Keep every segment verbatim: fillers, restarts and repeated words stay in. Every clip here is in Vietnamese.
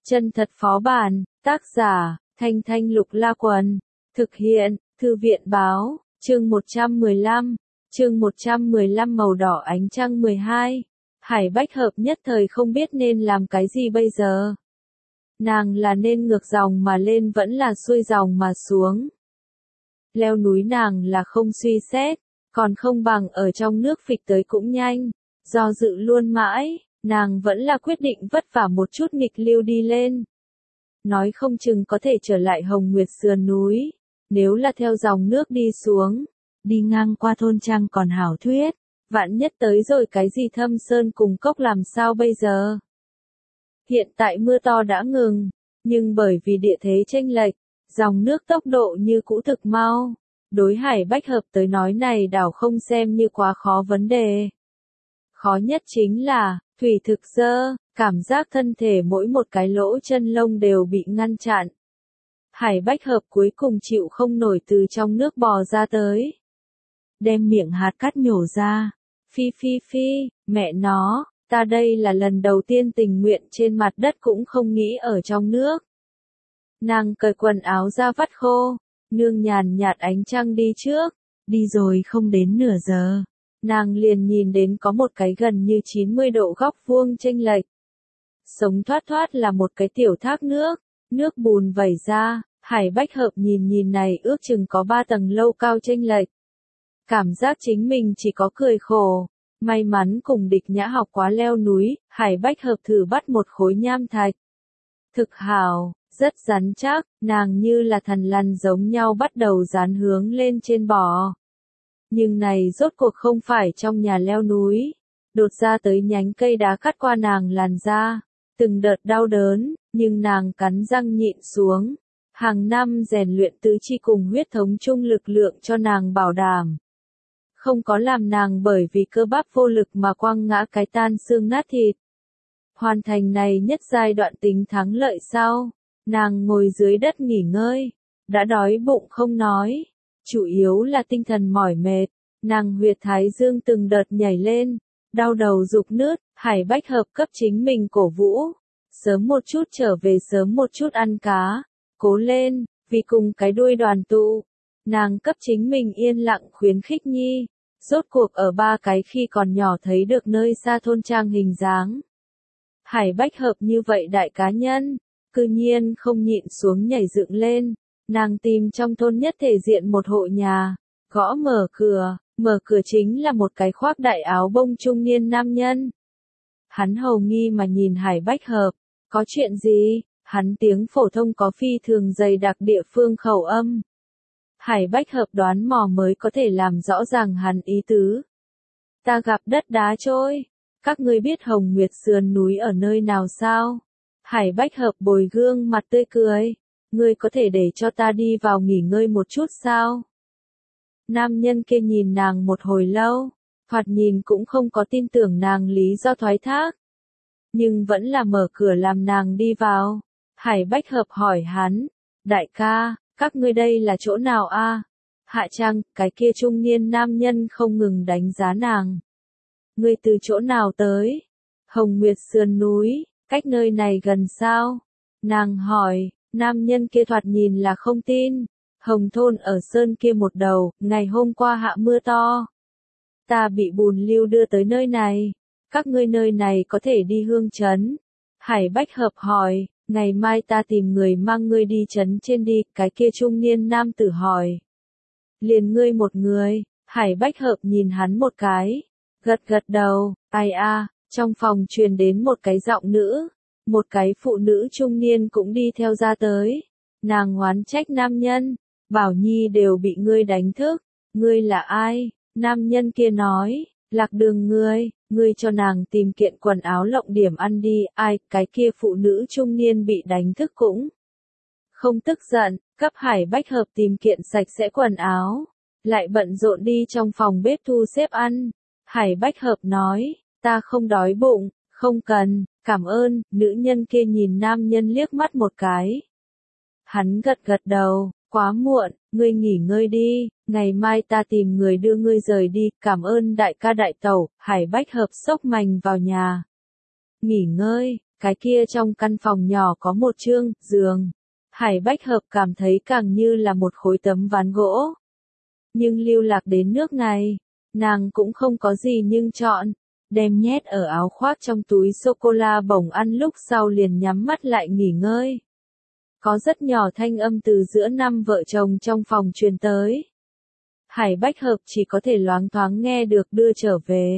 Chân thật phó bản, tác giả, Thanh Thanh Lục La Quần, thực hiện, Thư viện báo, chương một trăm mười lăm, chương một trăm mười lăm màu đỏ ánh trăng mười hai. Hải Bách Hợp nhất thời không biết nên làm cái gì bây giờ. Nàng là nên ngược dòng mà lên vẫn là xuôi dòng mà xuống. Leo núi nàng là không suy xét, còn không bằng ở trong nước phịch tới cũng nhanh. Do dự luôn mãi, nàng vẫn là quyết định vất vả một chút nghịch lưu đi lên. Nói không chừng có thể trở lại Hồng Nguyệt sườn núi, nếu là theo dòng nước đi xuống, đi ngang qua thôn trang còn hảo thuyết, vạn nhất tới rồi cái gì Thâm Sơn cùng cốc làm sao bây giờ. Hiện tại mưa to đã ngừng, nhưng bởi vì địa thế chênh lệch, dòng nước tốc độ như cũ thực mau. Đối Hải Bách Hợp tới nói này đảo không xem như quá khó vấn đề. Khó nhất chính là, thủy thực dơ, cảm giác thân thể mỗi một cái lỗ chân lông đều bị ngăn chặn. Hải Bách Hợp cuối cùng chịu không nổi từ trong nước bò ra tới. Đem miệng hạt cát nhổ ra. Phi phi phi, mẹ nó, ta đây là lần đầu tiên tình nguyện trên mặt đất cũng không nghĩ ở trong nước. Nàng cởi quần áo ra vắt khô, nương nhàn nhạt ánh trăng đi trước, đi rồi không đến nửa giờ. Nàng liền nhìn đến có một cái gần như chín mươi độ góc vuông chênh lệch. Sống thoát thoát là một cái tiểu thác nước, nước bùn vẩy ra, Hải Bách Hợp nhìn nhìn này ước chừng có ba tầng lâu cao chênh lệch. Cảm giác chính mình chỉ có cười khổ, may mắn cùng Địch Nhã học quá leo núi, Hải Bách Hợp thử bắt một khối nham thạch. Thực hảo, rất rắn chắc, nàng như là thần lằn giống nhau bắt đầu dán hướng lên trên bò. Nhưng này rốt cuộc không phải trong nhà leo núi, đột ra tới nhánh cây đá cắt qua nàng làn da, từng đợt đau đớn, nhưng nàng cắn răng nhịn xuống. Hàng năm rèn luyện tứ chi cùng huyết thống chung lực lượng cho nàng bảo đảm. Không có làm nàng bởi vì cơ bắp vô lực mà quăng ngã cái tan xương nát thịt. Hoàn thành này nhất giai đoạn tính thắng lợi sau, nàng ngồi dưới đất nghỉ ngơi, đã đói bụng không nói. Chủ yếu là tinh thần mỏi mệt, nàng huyệt thái dương từng đợt nhảy lên, đau đầu rục nứt, Hải Bách Hợp cấp chính mình cổ vũ. Sớm một chút trở về sớm một chút ăn cá, cố lên, vì cùng cái đuôi đoàn tụ. Nàng cấp chính mình yên lặng khuyến khích nhi, rốt cuộc ở ba cái khi còn nhỏ thấy được nơi xa thôn trang hình dáng. Hải Bách Hợp như vậy đại cá nhân, cư nhiên không nhịn xuống nhảy dựng lên. Nàng tìm trong thôn nhất thể diện một hộ nhà, gõ mở cửa, mở cửa chính là một cái khoác đại áo bông trung niên nam nhân. Hắn hầu nghi mà nhìn Hải Bách Hợp, có chuyện gì? Hắn tiếng phổ thông có phi thường dày đặc địa phương khẩu âm. Hải Bách Hợp đoán mò mới có thể làm rõ ràng hắn ý tứ. Ta gặp đất đá trôi, các ngươi biết Hồng Nguyệt sườn núi ở nơi nào sao? Hải Bách Hợp bồi gương mặt tươi cười. Ngươi có thể để cho ta đi vào nghỉ ngơi một chút sao? Nam nhân kia nhìn nàng một hồi lâu, thoạt nhìn cũng không có tin tưởng nàng lý do thoái thác. Nhưng vẫn là mở cửa làm nàng đi vào. Hải Bách Hợp hỏi hắn, đại ca, các ngươi đây là chỗ nào a? Hạ Trang, cái kia trung niên nam nhân không ngừng đánh giá nàng. Ngươi từ chỗ nào tới? Hồng Nguyệt sườn núi, cách nơi này gần sao? Nàng hỏi. Nam nhân kia thoạt nhìn là không tin. Hồng thôn ở sơn kia một đầu, ngày hôm qua hạ mưa to. Ta bị bùn lưu đưa tới nơi này. Các ngươi nơi này có thể đi hương trấn. Hải Bách Hợp hỏi, ngày mai ta tìm người mang ngươi đi trấn trên đi, cái kia trung niên nam tử hỏi. Liền ngươi một người, Hải Bách Hợp nhìn hắn một cái, gật gật đầu, ai a, trong phòng truyền đến một cái giọng nữ. Một cái phụ nữ trung niên cũng đi theo ra tới. Nàng oán trách nam nhân, Bảo Nhi đều bị ngươi đánh thức. Ngươi là ai? Nam nhân kia nói, lạc đường ngươi, ngươi cho nàng tìm kiện quần áo lộng điểm ăn đi. Ai, cái kia phụ nữ trung niên bị đánh thức cũng không tức giận, cấp Hải Bách Hợp tìm kiện sạch sẽ quần áo. Lại bận rộn đi trong phòng bếp thu xếp ăn. Hải Bách Hợp nói, ta không đói bụng, không cần. Cảm ơn, nữ nhân kia nhìn nam nhân liếc mắt một cái. Hắn gật gật đầu, quá muộn, ngươi nghỉ ngơi đi, ngày mai ta tìm người đưa ngươi rời đi, cảm ơn đại ca đại tẩu. Hải Bách Hợp xốc mành vào nhà. Nghỉ ngơi, Cái kia trong căn phòng nhỏ có một chương giường. Hải Bách Hợp cảm thấy càng như là một khối tấm ván gỗ. Nhưng lưu lạc đến nước này, nàng cũng không có gì nhưng chọn, đem nhét ở áo khoác trong túi sô-cô-la bổng ăn lúc sau liền nhắm mắt lại nghỉ ngơi. Có rất nhỏ thanh âm từ giữa năm vợ chồng trong phòng truyền tới. Hải Bách Hợp chỉ có thể loáng thoáng nghe được đưa trở về.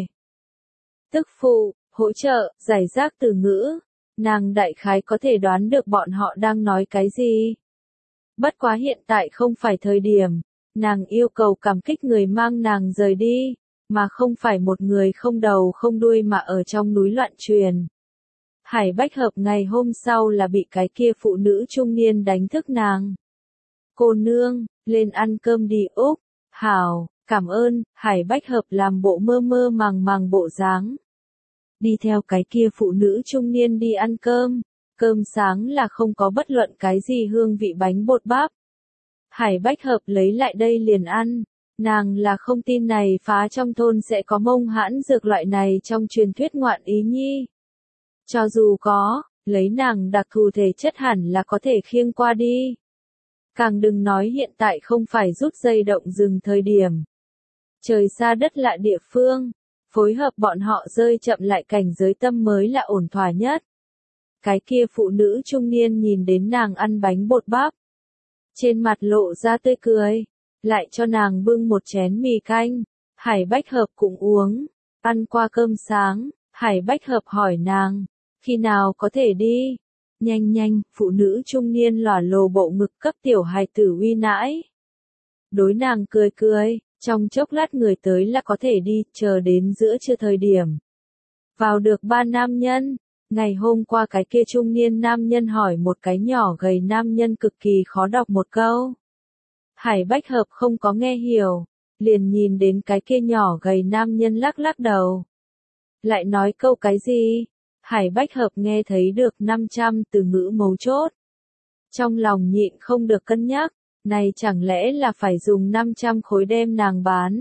Tức phụ, hỗ trợ, giải rác từ ngữ. Nàng đại khái có thể đoán được bọn họ đang nói cái gì. Bất quá hiện tại không phải thời điểm, nàng yêu cầu cảm kích người mang nàng rời đi, mà không phải một người không đầu không đuôi mà ở trong núi loạn truyền. Hải Bách Hợp ngày hôm sau là bị cái kia phụ nữ trung niên đánh thức nàng. Cô nương, lên ăn cơm đi Úc. Hảo, cảm ơn. Hải Bách Hợp làm bộ mơ mơ màng màng bộ dáng. Đi theo cái kia phụ nữ trung niên đi ăn cơm. Cơm sáng là không có bất luận cái gì hương vị bánh bột bắp. Hải Bách Hợp lấy lại đây liền ăn. Nàng là không tin này phá trong thôn sẽ có mông hãn dược loại này trong truyền thuyết ngoạn ý nhi. Cho dù có, lấy nàng đặc thù thể chất hẳn là có thể khiêng qua đi. Càng đừng nói hiện tại không phải rút dây động dừng thời điểm. Trời xa đất lạ địa phương, phối hợp bọn họ rơi chậm lại cảnh giới tâm mới là ổn thỏa nhất. Cái kia phụ nữ trung niên nhìn đến nàng ăn bánh bột bắp. Trên mặt lộ ra tươi cười, lại cho nàng bưng một chén mì canh. Hải Bách Hợp cũng uống, ăn qua cơm sáng, Hải Bách Hợp hỏi nàng, khi nào có thể đi? Nhanh nhanh, phụ nữ trung niên lòa lồ bộ ngực cấp tiểu hài tử uy nãi. Đối nàng cười cười, trong chốc lát người tới là có thể đi, chờ đến giữa trưa thời điểm. Vào được ba nam nhân, ngày hôm qua cái kia trung niên nam nhân hỏi một cái nhỏ gầy nam nhân cực kỳ khó đọc một câu. Hải Bách Hợp không có nghe hiểu, liền nhìn đến cái kia nhỏ gầy nam nhân lắc lắc đầu. Lại nói câu cái gì? Hải Bách Hợp nghe thấy được năm trăm từ ngữ mấu chốt. Trong lòng nhịn không được cân nhắc, này chẳng lẽ là phải dùng năm trăm khối đem nàng bán.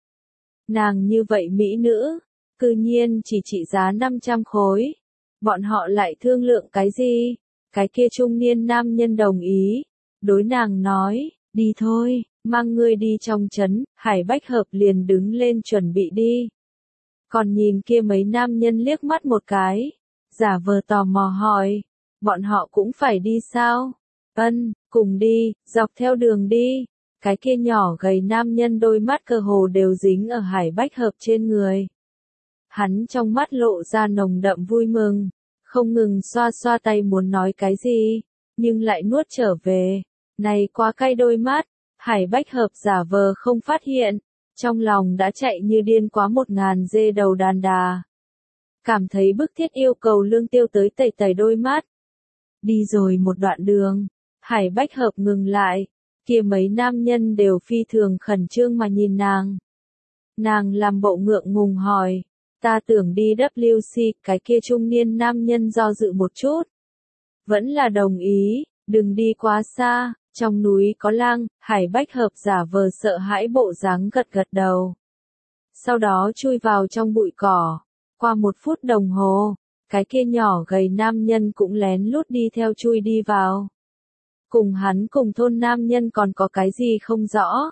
Nàng như vậy mỹ nữ, cư nhiên chỉ trị giá năm trăm khối. Bọn họ lại thương lượng cái gì? Cái kia trung niên nam nhân đồng ý, đối nàng nói, đi thôi, mang ngươi đi trong trấn. Hải Bách Hợp liền đứng lên chuẩn bị đi. Còn nhìn kia mấy nam nhân liếc mắt một cái, giả vờ tò mò hỏi, bọn họ cũng phải đi sao? Ân, cùng đi, dọc theo đường đi. Cái kia nhỏ gầy nam nhân đôi mắt cơ hồ đều dính ở Hải Bách Hợp trên người. Hắn trong mắt lộ ra nồng đậm vui mừng, không ngừng xoa xoa tay muốn nói cái gì, nhưng lại nuốt trở về. Này quá cay đôi mắt, Hải Bách Hợp giả vờ không phát hiện, trong lòng đã chạy như điên quá một ngàn dê đầu đàn đà. Cảm thấy bức thiết yêu cầu lương tiêu tới tẩy tẩy đôi mắt. Đi rồi một đoạn đường, Hải Bách Hợp ngừng lại, kia mấy nam nhân đều phi thường khẩn trương mà nhìn nàng. Nàng làm bộ ngượng ngùng hỏi, ta tưởng đi W C, cái kia trung niên nam nhân do dự một chút. Vẫn là đồng ý, đừng đi quá xa, trong núi có lang. Hải Bách Hợp giả vờ sợ hãi bộ dáng gật gật đầu. Sau đó chui vào trong bụi cỏ, qua một phút đồng hồ, cái kia nhỏ gầy nam nhân cũng lén lút đi theo chui đi vào. Cùng hắn cùng thôn nam nhân còn có cái gì không rõ.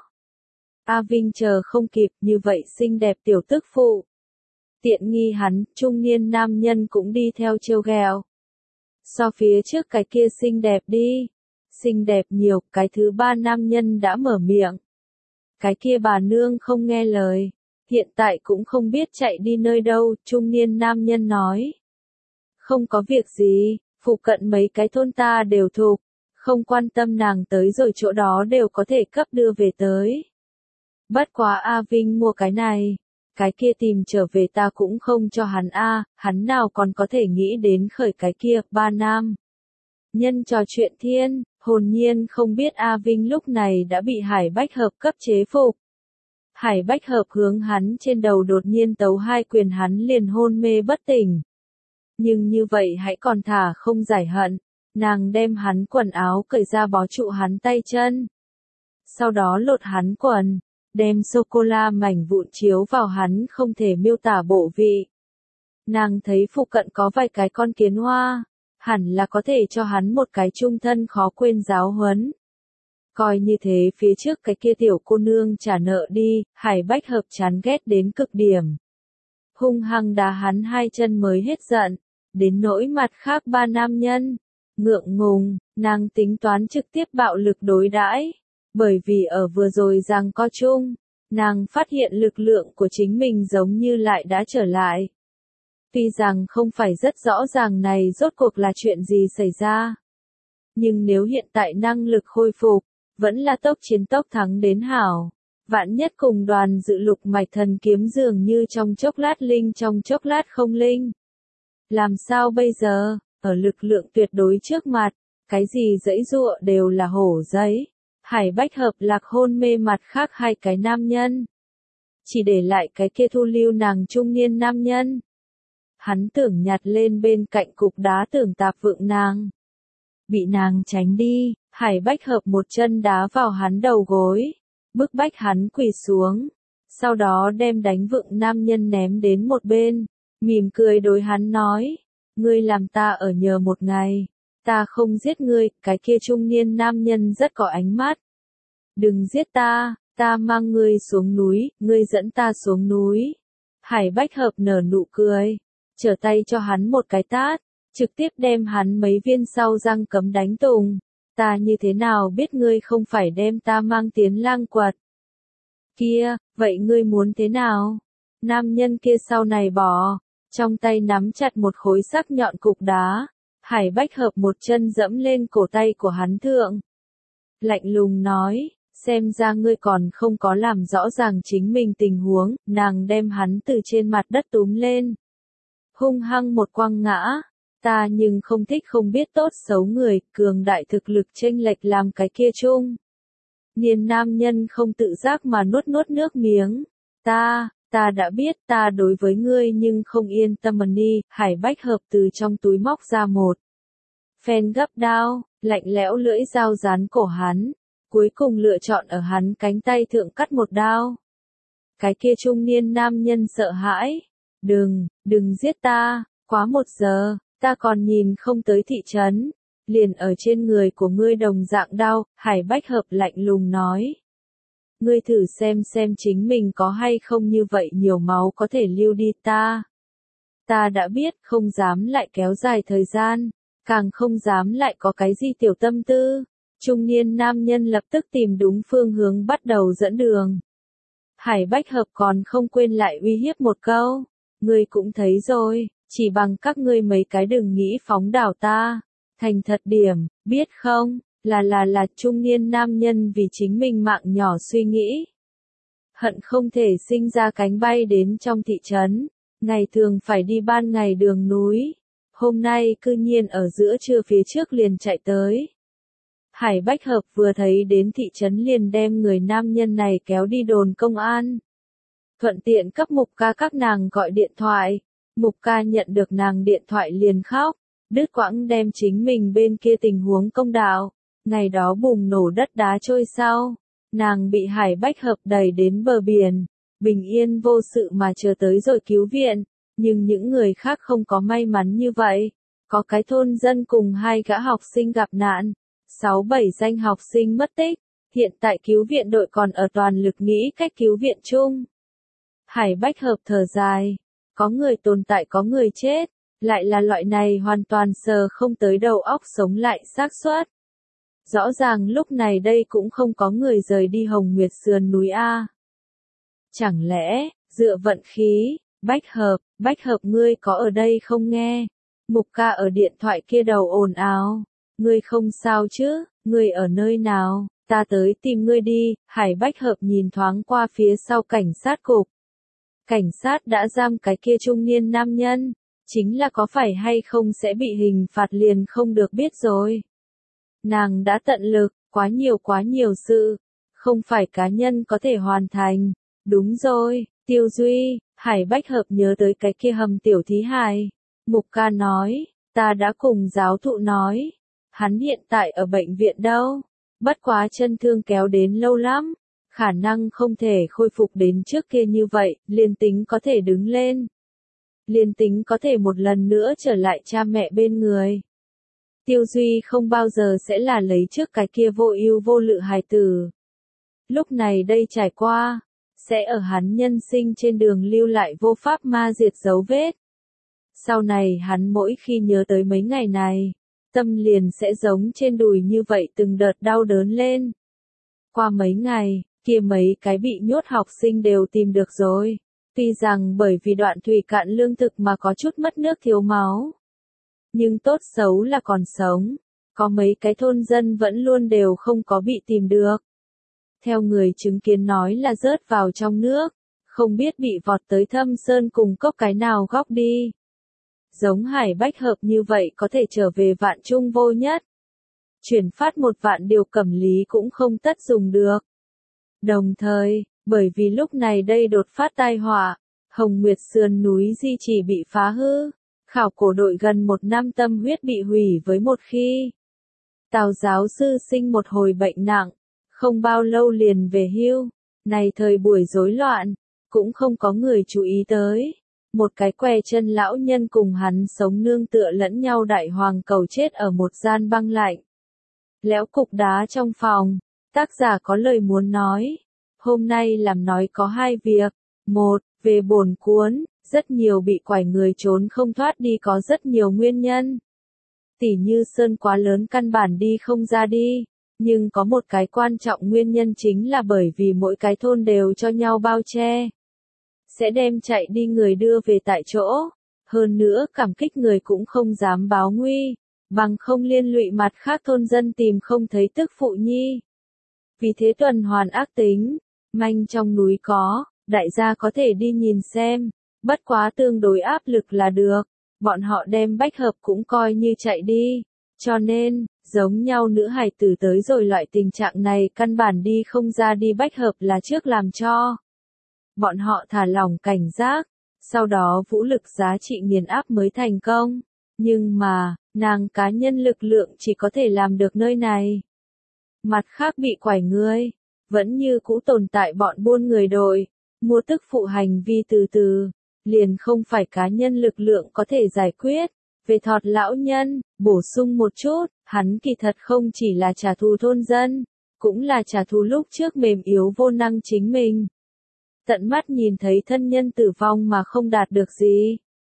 A Vinh chờ không kịp, như vậy xinh đẹp tiểu tức phụ. Tiện nghi hắn, trung niên nam nhân cũng đi theo trêu ghẹo. So phía trước cái kia xinh đẹp đi. Xinh đẹp nhiều, cái thứ ba nam nhân đã mở miệng. Cái kia bà nương không nghe lời. Hiện tại cũng không biết chạy đi nơi đâu, trung niên nam nhân nói. Không có việc gì, phụ cận mấy cái thôn ta đều thuộc. Không quan tâm nàng tới rồi chỗ đó đều có thể cấp đưa về tới. Bất quá A Vinh mua cái này. Cái kia tìm trở về ta cũng không cho hắn a, hắn nào còn có thể nghĩ đến khởi cái kia, ba nam. Nhân trò chuyện thiên, hồn nhiên không biết A Vinh lúc này đã bị Hải Bách Hợp cấp chế phục. Hải Bách Hợp hướng hắn trên đầu đột nhiên tấu hai quyền hắn liền hôn mê bất tỉnh. Nhưng như vậy hãy còn thả không giải hận, nàng đem hắn quần áo cởi ra bó trụ hắn tay chân. Sau đó lột hắn quần. Đem sô-cô-la mảnh vụn chiếu vào hắn không thể miêu tả bộ vị. Nàng thấy phụ cận có vài cái con kiến hoa, hẳn là có thể cho hắn một cái chung thân khó quên giáo huấn. Coi như thế phía trước cái kia tiểu cô nương trả nợ đi, Hải Bách Hợp chán ghét đến cực điểm. Hung hăng đá hắn hai chân mới hết giận, đến nỗi mặt khác ba nam nhân. Ngượng ngùng, nàng tính toán trực tiếp bạo lực đối đãi, bởi vì ở vừa rồi giằng co chung, nàng phát hiện lực lượng của chính mình giống như lại đã trở lại. Tuy rằng không phải rất rõ ràng này rốt cuộc là chuyện gì xảy ra. Nhưng nếu hiện tại năng lực khôi phục, vẫn là tốc chiến tốc thắng đến hảo. Vạn nhất cùng đoàn dự lục mạch thần kiếm dường như trong chốc lát linh trong chốc lát không linh. Làm sao bây giờ, ở lực lượng tuyệt đối trước mặt, cái gì dãy dụa đều là hổ giấy. Hải Bách Hợp lạc hôn mê mặt khác hai cái nam nhân. Chỉ để lại cái kia thu lưu nàng trung niên nam nhân. Hắn tưởng nhặt lên bên cạnh cục đá tưởng tạp vượng nàng. Bị nàng tránh đi, Hải Bách Hợp một chân đá vào hắn đầu gối, bức bách hắn quỳ xuống, sau đó đem đánh vượng nam nhân ném đến một bên, mỉm cười đối hắn nói, ngươi làm ta ở nhờ một ngày, ta không giết ngươi, cái kia trung niên nam nhân rất có ánh mắt. Đừng giết ta, ta mang ngươi xuống núi, ngươi dẫn ta xuống núi. Hải Bách Hợp nở nụ cười, trở tay cho hắn một cái tát, trực tiếp đem hắn mấy viên sau răng cấm đánh tùng. Ta như thế nào biết ngươi không phải đem ta mang tiến lang quật? Kia, vậy ngươi muốn thế nào? Nam nhân kia sau này bỏ, trong tay nắm chặt một khối sắc nhọn cục đá. Hải Bách Hợp một chân dẫm lên cổ tay của hắn thượng. Lạnh lùng nói, xem ra ngươi còn không có làm rõ ràng chính mình tình huống, nàng đem hắn từ trên mặt đất túm lên. Hung hăng một quăng ngã. Ta nhưng không thích không biết tốt xấu người, cường đại thực lực chênh lệch làm cái kia chung. Niên nam nhân không tự giác mà nuốt nuốt nước miếng. Ta, ta đã biết ta đối với ngươi nhưng không yên tâm mà đi. Hải Bách Hợp từ trong túi móc ra một phen gấp đao, lạnh lẽo lưỡi dao dán cổ hắn, cuối cùng lựa chọn ở hắn cánh tay thượng cắt một đao. Cái kia trung niên nam nhân sợ hãi. Đừng, đừng giết ta, quá một giờ. Ta còn nhìn không tới thị trấn, liền ở trên người của ngươi đồng dạng đau, Hải Bách Hợp lạnh lùng nói. Ngươi thử xem xem chính mình có hay không như vậy nhiều máu có thể lưu đi ta. Ta đã biết không dám lại kéo dài thời gian, càng không dám lại có cái gì tiểu tâm tư. Trung niên nam nhân lập tức tìm đúng phương hướng bắt đầu dẫn đường. Hải Bách Hợp còn không quên lại uy hiếp một câu, ngươi cũng thấy rồi. Chỉ bằng các ngươi mấy cái đừng nghĩ phóng đảo ta. Thành thật điểm, biết không, là là là trung niên nam nhân vì chính mình mạng nhỏ suy nghĩ. Hận không thể sinh ra cánh bay đến trong thị trấn. Ngày thường phải đi ban ngày đường núi. Hôm nay cư nhiên ở giữa trưa phía trước liền chạy tới. Hải Bách Hợp vừa thấy đến thị trấn liền đem người nam nhân này kéo đi đồn công an. Thuận tiện cấp Mục Ca các nàng gọi điện thoại. Mục Ca nhận được nàng điện thoại liền khóc, đứt quãng đem chính mình bên kia tình huống công đạo. Ngày đó bùng nổ đất đá trôi sau, nàng bị Hải Bách Hợp đẩy đến bờ biển, bình yên vô sự mà chờ tới rồi cứu viện, nhưng những người khác không có may mắn như vậy. Có cái thôn dân cùng hai gã học sinh gặp nạn, sáu bảy danh học sinh mất tích, hiện tại cứu viện đội còn ở toàn lực nghĩ cách cứu viện chung. Hải Bách Hợp thở dài. Có người tồn tại có người chết, lại là loại này hoàn toàn sờ không tới đầu óc sống lại xác suất. Rõ ràng lúc này đây cũng không có người rời đi Hồng Nguyệt sườn núi A. Chẳng lẽ, dựa vận khí, Bách Hợp, Bách Hợp ngươi có ở đây không nghe? Mục Ca ở điện thoại kia đầu ồn ào. Ngươi không sao chứ, ngươi ở nơi nào, ta tới tìm ngươi đi. Hải Bách Hợp nhìn thoáng qua phía sau cảnh sát cục. Cảnh sát đã giam cái kia trung niên nam nhân, chính là có phải hay không sẽ bị hình phạt liền không được biết rồi. Nàng đã tận lực, quá nhiều quá nhiều sự, không phải cá nhân có thể hoàn thành. Đúng rồi, Tiêu Duy, Hải Bách Hợp nhớ tới cái kia hầm tiểu thí hài. Mục Ca nói, ta đã cùng giáo thụ nói, hắn hiện tại ở bệnh viện đâu, bất quá chân thương kéo đến lâu lắm. Khả năng không thể khôi phục đến trước kia như vậy, liền tính có thể đứng lên. liền tính có thể một lần nữa trở lại cha mẹ bên người. Tiêu Duy không bao giờ sẽ là lấy trước cái kia vô ưu vô lự hài tử. Lúc này đây trải qua, sẽ ở hắn nhân sinh trên đường lưu lại vô pháp ma diệt dấu vết. Sau này hắn mỗi khi nhớ tới mấy ngày này, tâm liền sẽ giống trên đùi như vậy từng đợt đau đớn lên. Qua mấy ngày, kia mấy cái bị nhốt học sinh đều tìm được rồi. Tuy rằng bởi vì đoạn thủy cạn lương thực mà có chút mất nước thiếu máu. Nhưng tốt xấu là còn sống. Có mấy cái thôn dân vẫn luôn đều không có bị tìm được. Theo người chứng kiến nói là rớt vào trong nước, không biết bị vọt tới Thâm Sơn cùng cốc cái nào góc đi. Giống Hải Bách Hợp như vậy có thể trở về vạn trung vô nhất. Chuyển phát một vạn điều cẩm lý cũng không tất dùng được. Đồng thời, bởi vì lúc này đây đột phát tai họa, Hồng Nguyệt sườn núi di chỉ bị phá hư, khảo cổ đội gần một năm tâm huyết bị hủy với một khi. Tào giáo sư sinh một hồi bệnh nặng, không bao lâu liền về hưu, này thời buổi rối loạn, cũng không có người chú ý tới. Một cái què chân lão nhân cùng hắn sống nương tựa lẫn nhau đại hoàng cầu chết ở một gian băng lạnh. Léo cục đá trong phòng, tác giả có lời muốn nói. Hôm nay làm nói có hai việc. Một, về bổn cuốn, rất nhiều bị quải người trốn không thoát đi có rất nhiều nguyên nhân. Tỉ như sơn quá lớn căn bản đi không ra đi. Nhưng có một cái quan trọng nguyên nhân chính là bởi vì mỗi cái thôn đều cho nhau bao che. Sẽ đem chạy đi người đưa về tại chỗ. Hơn nữa cảm kích người cũng không dám báo nguy. Bằng không liên lụy mặt khác thôn dân tìm không thấy tức phụ nhi. Vì thế tuần hoàn ác tính. Manh trong núi có, đại gia có thể đi nhìn xem. Bất quá tương đối áp lực là được. Bọn họ đem Bách Hợp cũng coi như chạy đi. Cho nên, giống nhau nữ hài tử tới rồi loại tình trạng này căn bản đi không ra đi Bách Hợp là trước làm cho. Bọn họ thả lỏng cảnh giác, sau đó vũ lực giá trị nghiền áp mới thành công. Nhưng mà, nàng cá nhân lực lượng chỉ có thể làm được nơi này. Mặt khác bị quải người, vẫn như cũ tồn tại bọn buôn người đội, mua tức phụ hành vi từ từ, liền không phải cá nhân lực lượng có thể giải quyết. Về thọt lão nhân, bổ sung một chút, hắn kỳ thật không chỉ là trả thù thôn dân, cũng là trả thù lúc trước mềm yếu vô năng chính mình. Tận mắt nhìn thấy thân nhân tử vong mà không đạt được gì.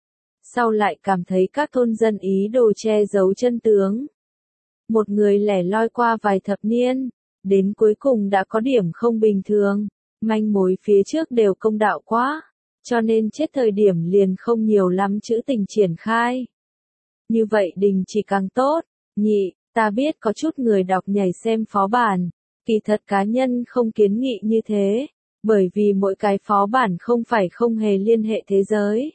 Sau lại cảm thấy các thôn dân ý đồ che giấu chân tướng. Một người lẻ loi qua vài thập niên, đến cuối cùng đã có điểm không bình thường, manh mối phía trước đều công đạo quá, cho nên chết thời điểm liền không nhiều lắm chữ tình triển khai. Như vậy đình chỉ càng tốt. Nhị, ta biết có chút người đọc nhảy xem phó bản, kỳ thật cá nhân không kiến nghị như thế, bởi vì mỗi cái phó bản không phải không hề liên hệ thế giới.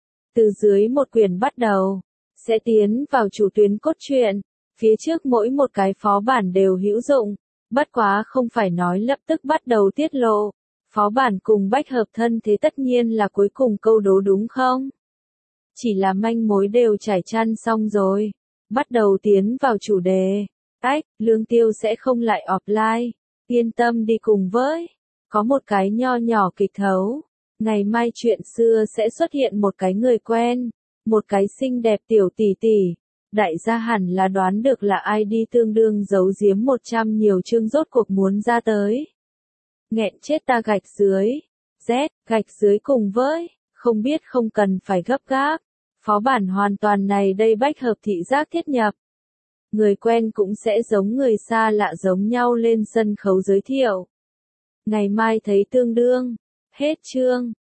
Từ dưới một quyển bắt đầu, sẽ tiến vào chủ tuyến cốt truyện, phía trước mỗi một cái phó bản đều hữu dụng, bất quá không phải nói lập tức bắt đầu tiết lộ. Phó bản cùng Bách Hợp thân thế tất nhiên là cuối cùng câu đố đúng không? Chỉ là manh mối đều trải chăn xong rồi. Bắt đầu tiến vào chủ đề. Ách, Lương Tiêu sẽ không lại offline. Yên tâm đi cùng với. Có một cái nho nhỏ kịch thấu. Ngày mai chuyện xưa sẽ xuất hiện một cái người quen. Một cái xinh đẹp tiểu tỷ tỷ. Đại gia hẳn là đoán được là ai đi tương đương giấu giếm một trăm nhiều chương rốt cuộc muốn ra tới. Nghẹn chết ta gạch dưới. Z, gạch dưới cùng với. Không biết không cần phải gấp gáp. Phó bản hoàn toàn này đây Bách Hợp thị giác thiết nhập. Người quen cũng sẽ giống người xa lạ giống nhau lên sân khấu giới thiệu. Ngày mai thấy tương đương. Hết chương.